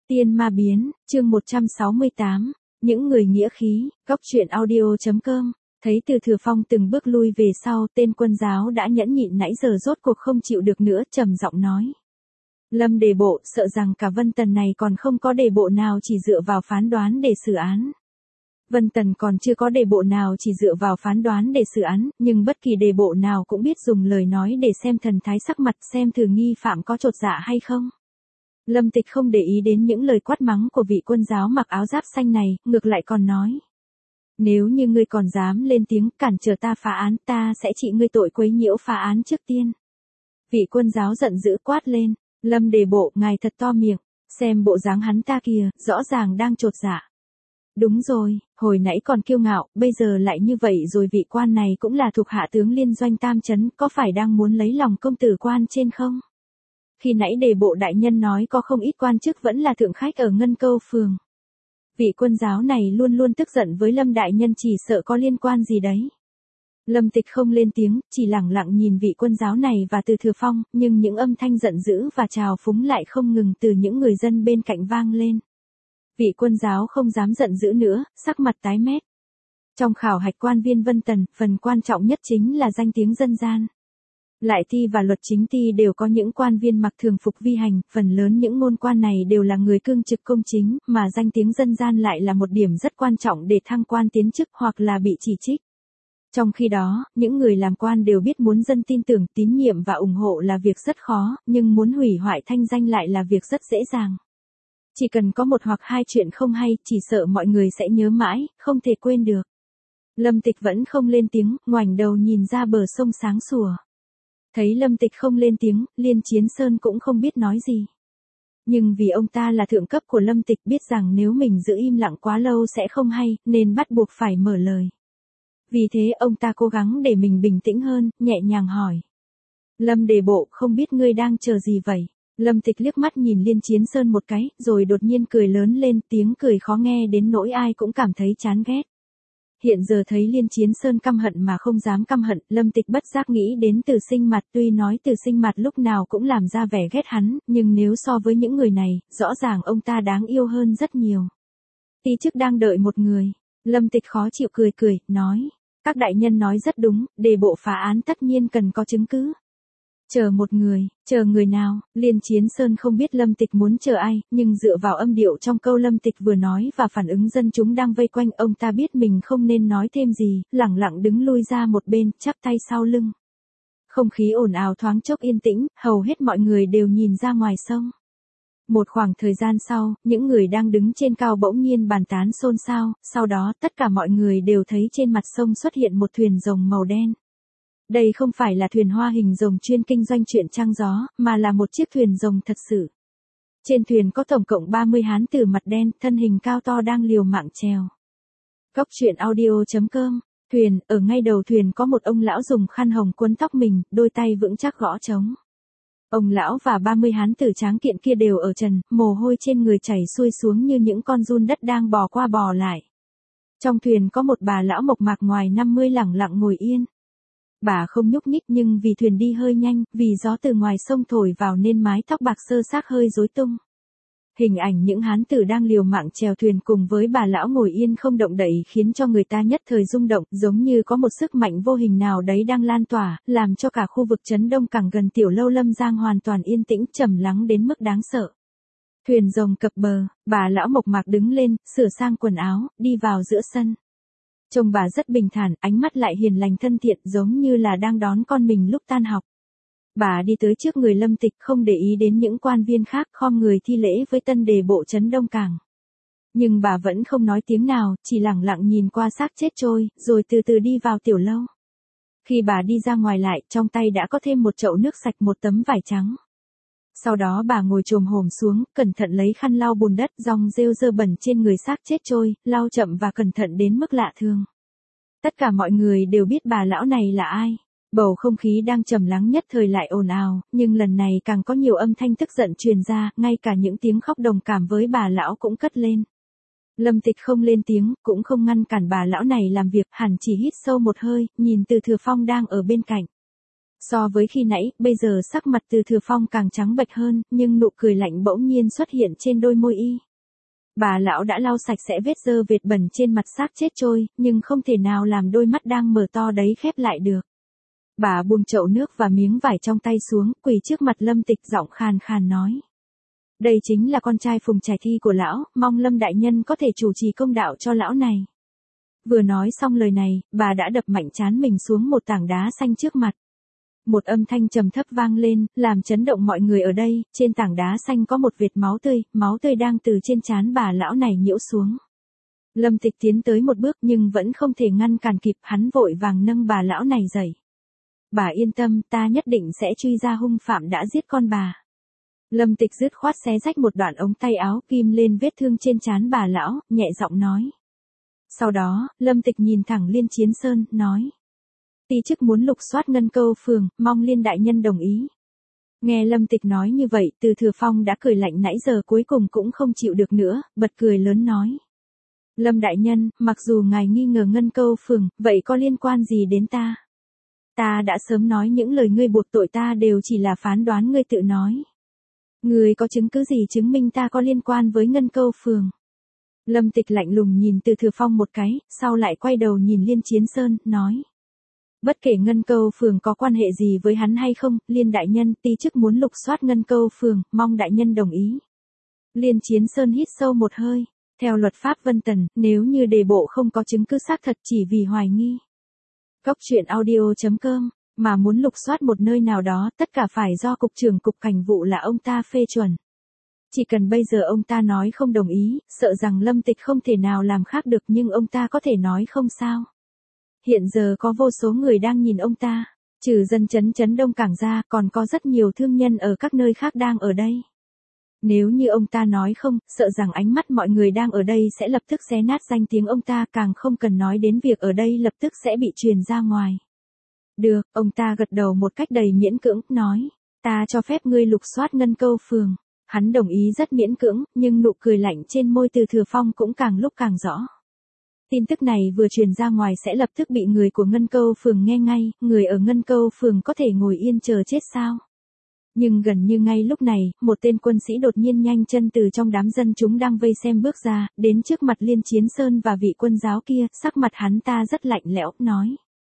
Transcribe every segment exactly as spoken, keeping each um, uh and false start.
Tiên ma biến, chương một trăm sáu mươi tám, những người nghĩa khí, góc truyện audio.com. Thấy Từ Thừa Phong từng bước lui về sau, tên quân giáo đã nhẫn nhịn nãy giờ rốt cuộc không chịu được nữa, trầm giọng nói. Lâm đề bộ, sợ rằng cả Vân Tần này còn không có đề bộ nào chỉ dựa vào phán đoán để xử án. Vân Tần còn chưa có đề bộ nào chỉ dựa vào phán đoán để xử án, nhưng bất kỳ đề bộ nào cũng biết dùng lời nói để xem thần thái sắc mặt, xem thử nghi phạm có chột dạ hay không. Lâm Tịch không để ý đến những lời quát mắng của vị quân giáo mặc áo giáp xanh này, ngược lại còn nói. Nếu như ngươi còn dám lên tiếng cản trở ta phá án, ta sẽ trị ngươi tội quấy nhiễu phá án trước tiên. Vị quân giáo giận dữ quát lên, Lâm đề bộ, ngài thật to miệng, xem bộ dáng hắn ta kìa, rõ ràng đang chột dạ. Đúng rồi, hồi nãy còn kiêu ngạo, bây giờ lại như vậy rồi, vị quan này cũng là thuộc hạ tướng liên doanh Tam Chấn, có phải đang muốn lấy lòng công tử quan trên không? Khi nãy đề bộ đại nhân nói có không ít quan chức vẫn là thượng khách ở Ngân Câu phường. Vị quân giáo này luôn luôn tức giận với Lâm đại nhân, chỉ sợ có liên quan gì đấy. Lâm Tịch không lên tiếng, chỉ lẳng lặng nhìn vị quân giáo này và Từ Thừa Phong, nhưng những âm thanh giận dữ và trào phúng lại không ngừng từ những người dân bên cạnh vang lên. Vị quân giáo không dám giận dữ nữa, sắc mặt tái mét. Trong khảo hạch quan viên Vân Tần, phần quan trọng nhất chính là danh tiếng dân gian. Lại thi và luật chính ty đều có những quan viên mặc thường phục vi hành, phần lớn những ngôn quan này đều là người cương trực công chính, mà danh tiếng dân gian lại là một điểm rất quan trọng để thăng quan tiến chức hoặc là bị chỉ trích. Trong khi đó, những người làm quan đều biết muốn dân tin tưởng, tín nhiệm và ủng hộ là việc rất khó, nhưng muốn hủy hoại thanh danh lại là việc rất dễ dàng. Chỉ cần có một hoặc hai chuyện không hay, chỉ sợ mọi người sẽ nhớ mãi, không thể quên được. Lâm Tịch vẫn không lên tiếng, ngoảnh đầu nhìn ra bờ sông sáng sủa. Thấy Lâm Tịch không lên tiếng, Liên Chiến Sơn cũng không biết nói gì. Nhưng vì ông ta là thượng cấp của Lâm Tịch, biết rằng nếu mình giữ im lặng quá lâu sẽ không hay, nên bắt buộc phải mở lời. Vì thế ông ta cố gắng để mình bình tĩnh hơn, nhẹ nhàng hỏi. Lâm đề bộ, không biết ngươi đang chờ gì vậy? Lâm Tịch liếc mắt nhìn Liên Chiến Sơn một cái, rồi đột nhiên cười lớn lên, tiếng cười khó nghe đến nỗi ai cũng cảm thấy chán ghét. Hiện giờ thấy Liên Chiến Sơn căm hận mà không dám căm hận, Lâm Tịch bất giác nghĩ đến Từ Sinh Mặt, tuy nói Từ Sinh Mặt lúc nào cũng làm ra vẻ ghét hắn, nhưng nếu so với những người này, rõ ràng ông ta đáng yêu hơn rất nhiều. Tí chức đang đợi một người. Lâm Tịch khó chịu cười cười, nói. Các đại nhân nói rất đúng, đề bộ phá án tất nhiên cần có chứng cứ. Chờ một người, chờ người nào? Liên Chiến Sơn không biết Lâm Tịch muốn chờ ai, nhưng dựa vào âm điệu trong câu Lâm Tịch vừa nói và phản ứng dân chúng đang vây quanh, ông ta biết mình không nên nói thêm gì, lẳng lặng đứng lui ra một bên, chắp tay sau lưng. Không khí ồn ào thoáng chốc yên tĩnh, hầu hết mọi người đều nhìn ra ngoài sông. Một khoảng thời gian sau, những người đang đứng trên cao bỗng nhiên bàn tán xôn xao, sau đó tất cả mọi người đều thấy trên mặt sông xuất hiện một thuyền rồng màu đen. Đây không phải là thuyền hoa hình rồng chuyên kinh doanh chuyện trăng gió, mà là một chiếc thuyền rồng thật sự. Trên thuyền có tổng cộng ba mươi hán tử mặt đen, thân hình cao to đang liều mạng chèo. Góc truyện audio.com. Thuyền, ở ngay đầu thuyền có một ông lão dùng khăn hồng quấn tóc mình, đôi tay vững chắc gõ trống. Ông lão và ba mươi hán tử tráng kiện kia đều ở trần, mồ hôi trên người chảy xuôi xuống như những con giun đất đang bò qua bò lại. Trong thuyền có một bà lão mộc mạc ngoài năm mươi lẳng lặng ngồi yên. Bà không nhúc nhích, nhưng vì thuyền đi hơi nhanh, vì gió từ ngoài sông thổi vào nên mái tóc bạc sơ xác hơi rối tung. Hình ảnh những hán tử đang liều mạng chèo thuyền cùng với bà lão ngồi yên không động đậy khiến cho người ta nhất thời rung động, giống như có một sức mạnh vô hình nào đấy đang lan tỏa, làm cho cả khu vực Trấn Đông Cảng gần tiểu lâu Lâm Giang hoàn toàn yên tĩnh, trầm lắng đến mức đáng sợ. Thuyền rồng cập bờ, bà lão mộc mạc đứng lên, sửa sang quần áo, đi vào giữa sân. Trông bà rất bình thản, ánh mắt lại hiền lành thân thiện, giống như là đang đón con mình lúc tan học. Bà đi tới trước người Lâm Tịch, không để ý đến những quan viên khác, khom người thi lễ với tân đề bộ Trấn Đông Cảng. Nhưng bà vẫn không nói tiếng nào, chỉ lẳng lặng nhìn qua xác chết trôi, rồi từ từ đi vào tiểu lâu. Khi bà đi ra ngoài lại, trong tay đã có thêm một chậu nước sạch, một tấm vải trắng. Sau đó bà ngồi chồm hổm xuống, cẩn thận lấy khăn lau bùn đất, dòng rêu dơ bẩn trên người xác chết trôi, lau chậm và cẩn thận đến mức lạ thường. Tất cả mọi người đều biết bà lão này là ai. Bầu không khí đang trầm lắng nhất thời lại ồn ào, nhưng lần này càng có nhiều âm thanh tức giận truyền ra, ngay cả những tiếng khóc đồng cảm với bà lão cũng cất lên. Lâm Tịch không lên tiếng, cũng không ngăn cản bà lão này làm việc, hẳn chỉ hít sâu một hơi, nhìn Từ Thừa Phong đang ở bên cạnh. So với khi nãy, bây giờ sắc mặt Từ Thừa Phong càng trắng bệch hơn, nhưng nụ cười lạnh bỗng nhiên xuất hiện trên đôi môi y. Bà lão đã lau sạch sẽ vết dơ vệt bẩn trên mặt xác chết trôi, nhưng không thể nào làm đôi mắt đang mở to đấy khép lại được. Bà buông chậu nước và miếng vải trong tay xuống, quỳ trước mặt Lâm Tịch giọng khàn khàn nói. Đây chính là con trai Phùng Trải Thi của lão, mong Lâm đại nhân có thể chủ trì công đạo cho lão này. Vừa nói xong lời này, bà đã đập mạnh trán mình xuống một tảng đá xanh trước mặt. Một âm thanh trầm thấp vang lên, làm chấn động mọi người ở đây, trên tảng đá xanh có một vệt máu tươi, máu tươi đang từ trên trán bà lão này nhiễu xuống. Lâm Tịch tiến tới một bước nhưng vẫn không thể ngăn cản kịp, hắn vội vàng nâng bà lão này dậy. Bà yên tâm, ta nhất định sẽ truy ra hung phạm đã giết con bà. Lâm Tịch dứt khoát xé rách một đoạn ống tay áo kim lên vết thương trên trán bà lão, nhẹ giọng nói. Sau đó, Lâm Tịch nhìn thẳng Liên Chiến Sơn, nói. Ti chức muốn lục soát Ngân Câu phường, mong Liên đại nhân đồng ý. Nghe Lâm Tịch nói như vậy, Từ Thừa Phong đã cười lạnh nãy giờ cuối cùng cũng không chịu được nữa, bật cười lớn nói. Lâm đại nhân, mặc dù ngài nghi ngờ Ngân Câu phường, vậy có liên quan gì đến ta? Ta đã sớm nói những lời ngươi buộc tội ta đều chỉ là phán đoán ngươi tự nói. Ngươi có chứng cứ gì chứng minh ta có liên quan với Ngân Câu phường? Lâm Tịch lạnh lùng nhìn Từ Thừa Phong một cái, sau lại quay đầu nhìn Liên Chiến Sơn, nói. Bất kể Ngân Câu phường có quan hệ gì với hắn hay không, Liên đại nhân, ti chức muốn lục soát Ngân Câu phường, mong đại nhân đồng ý. Liên Chiến Sơn hít sâu một hơi, theo luật pháp Vân Tần, nếu như đề bộ không có chứng cứ xác thật chỉ vì hoài nghi. Cốc truyện audio chấm com, mà muốn lục soát một nơi nào đó, tất cả phải do cục trưởng cục cảnh vụ là ông ta phê chuẩn. Chỉ cần bây giờ ông ta nói không đồng ý, sợ rằng Lâm Tịch không thể nào làm khác được, nhưng ông ta có thể nói không sao. Hiện giờ có vô số người đang nhìn ông ta, trừ dân chấn chấn Đông Cảng ra, còn có rất nhiều thương nhân ở các nơi khác đang ở đây. Nếu như ông ta nói không, sợ rằng ánh mắt mọi người đang ở đây sẽ lập tức xé nát danh tiếng ông ta, càng không cần nói đến việc ở đây lập tức sẽ bị truyền ra ngoài. Được, ông ta gật đầu một cách đầy miễn cưỡng, nói, ta cho phép ngươi lục soát Ngân Câu phường. Hắn đồng ý rất miễn cưỡng, nhưng nụ cười lạnh trên môi Từ Thừa Phong cũng càng lúc càng rõ. Tin tức này vừa truyền ra ngoài sẽ lập tức bị người của Ngân Câu phường nghe ngay, người ở Ngân Câu phường có thể ngồi yên chờ chết sao? Nhưng gần như ngay lúc này, một tên quân sĩ đột nhiên nhanh chân từ trong đám dân chúng đang vây xem bước ra, đến trước mặt Liên Chiến Sơn và vị quân giáo kia, sắc mặt hắn ta rất lạnh lẽo, nói.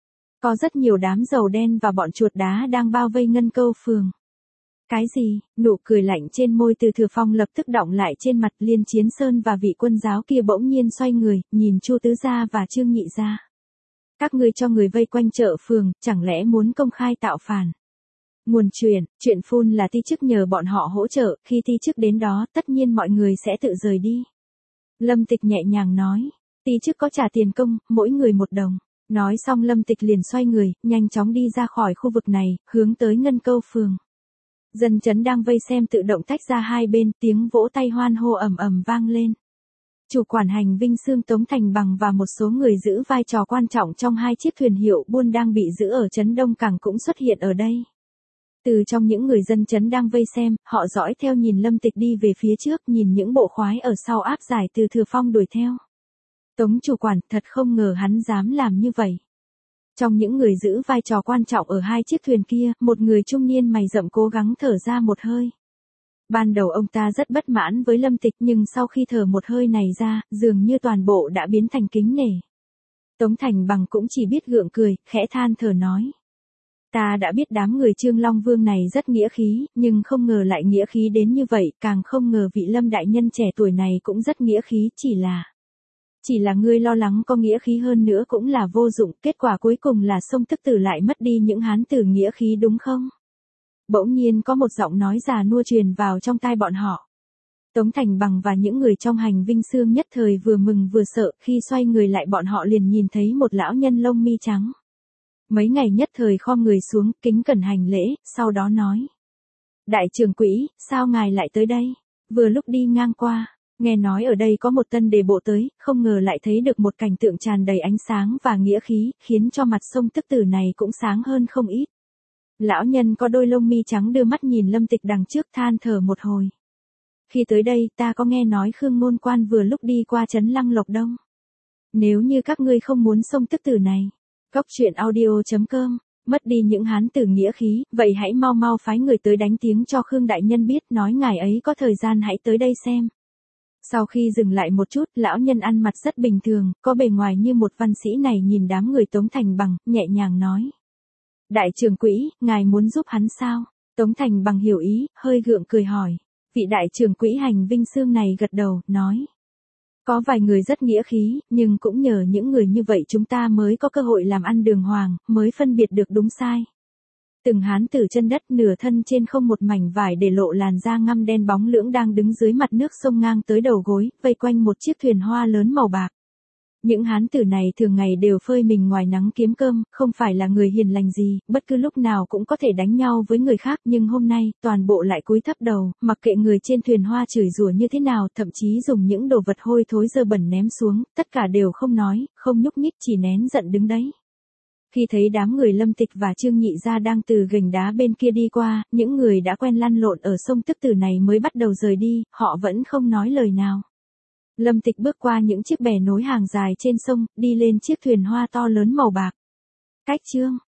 Có rất nhiều đám dầu đen và bọn chuột đá đang bao vây Ngân Câu phường. Cái gì? Nụ cười lạnh trên môi Từ Thừa Phong lập tức đọng lại trên mặt. Liên Chiến Sơn và vị quân giáo kia bỗng nhiên xoay người, nhìn Chu Tứ Gia và Trương Nhị Gia. Các ngươi cho người vây quanh chợ phường, chẳng lẽ muốn công khai tạo phản? Nguồn truyền, chuyện phun là ti chức nhờ bọn họ hỗ trợ, khi ti chức đến đó, tất nhiên mọi người sẽ tự rời đi. Lâm Tịch nhẹ nhàng nói, ti chức có trả tiền công, mỗi người một đồng. Nói xong Lâm Tịch liền xoay người, nhanh chóng đi ra khỏi khu vực này, hướng tới Ngân Câu phường. Dân chấn đang vây xem tự động tách ra hai bên, tiếng vỗ tay hoan hô ầm ầm vang lên. Chủ quản hành Vinh Xương Tống Thành Bằng và một số người giữ vai trò quan trọng trong hai chiếc thuyền hiệu buôn đang bị giữ ở trấn Đông Cảng cũng xuất hiện ở đây. Từ trong những người dân chấn đang vây xem, họ dõi theo nhìn Lâm Tịch đi về phía trước, nhìn những bộ khoái ở sau áp giải Từ Thừa Phong đuổi theo. Tống chủ quản, thật không ngờ hắn dám làm như vậy. Trong những người giữ vai trò quan trọng ở hai chiếc thuyền kia, một người trung niên mày rậm cố gắng thở ra một hơi. Ban đầu ông ta rất bất mãn với Lâm Tịch, nhưng sau khi thở một hơi này ra, dường như toàn bộ đã biến thành kính nể. Tống Thành Bằng cũng chỉ biết gượng cười, khẽ than thở nói. Ta đã biết đám người Trương Long Vương này rất nghĩa khí, nhưng không ngờ lại nghĩa khí đến như vậy, càng không ngờ vị Lâm đại nhân trẻ tuổi này cũng rất nghĩa khí, chỉ là... Chỉ là ngươi lo lắng có nghĩa khí hơn nữa cũng là vô dụng, kết quả cuối cùng là sông Tức Tử lại mất đi những hán tử nghĩa khí đúng không? Bỗng nhiên có một giọng nói già nua truyền vào trong tai bọn họ. Tống Thành Bằng và những người trong hành Vinh Xương nhất thời vừa mừng vừa sợ, khi xoay người lại bọn họ liền nhìn thấy một lão nhân lông mi trắng. Mấy ngày nhất thời khom người xuống, kính cẩn hành lễ, sau đó nói. Đại trưởng quỹ, sao ngài lại tới đây? Vừa lúc đi ngang qua, nghe nói ở đây có một tân đề bộ tới, không ngờ lại thấy được một cảnh tượng tràn đầy ánh sáng và nghĩa khí, khiến cho mặt sông Tức Tử này cũng sáng hơn không ít. Lão nhân có đôi lông mi trắng đưa mắt nhìn Lâm Tịch đằng trước than thở một hồi. Khi tới đây ta có nghe nói Khương Ngôn Quan vừa lúc đi qua trấn Lăng Lộc Đông. Nếu như các ngươi không muốn sông Tức Tử này, cốc truyện audio chấm com Mất đi những hán tử nghĩa khí, vậy hãy mau mau phái người tới đánh tiếng cho Khương đại nhân biết, nói ngài ấy có thời gian hãy tới đây xem. Sau khi dừng lại một chút, lão nhân ăn mặc rất bình thường, có bề ngoài như một văn sĩ này nhìn đám người Tống Thành Bằng, nhẹ nhàng nói. Đại trưởng quỹ, ngài muốn giúp hắn sao? Tống Thành Bằng hiểu ý, hơi gượng cười hỏi. Vị đại trưởng quỹ Hành Vinh Sương này gật đầu, nói. Có vài người rất nghĩa khí, nhưng cũng nhờ những người như vậy chúng ta mới có cơ hội làm ăn đường hoàng, mới phân biệt được đúng sai. Từng hán tử chân đất nửa thân trên không một mảnh vải để lộ làn da ngăm đen bóng lưỡng đang đứng dưới mặt nước sông ngang tới đầu gối, vây quanh một chiếc thuyền hoa lớn màu bạc. Những hán tử này thường ngày đều phơi mình ngoài nắng kiếm cơm, không phải là người hiền lành gì, bất cứ lúc nào cũng có thể đánh nhau với người khác, nhưng hôm nay, toàn bộ lại cúi thấp đầu, mặc kệ người trên thuyền hoa chửi rủa như thế nào, thậm chí dùng những đồ vật hôi thối dơ bẩn ném xuống, tất cả đều không nói, không nhúc nhích, chỉ nén giận đứng đấy. Khi thấy đám người Lâm Tịch và Trương Nhị Gia đang từ gành đá bên kia đi qua, những người đã quen lăn lộn ở sông Tức Tử này mới bắt đầu rời đi, họ vẫn không nói lời nào. Lâm Tịch bước qua những chiếc bè nối hàng dài trên sông, đi lên chiếc thuyền hoa to lớn màu bạc. Cách Trương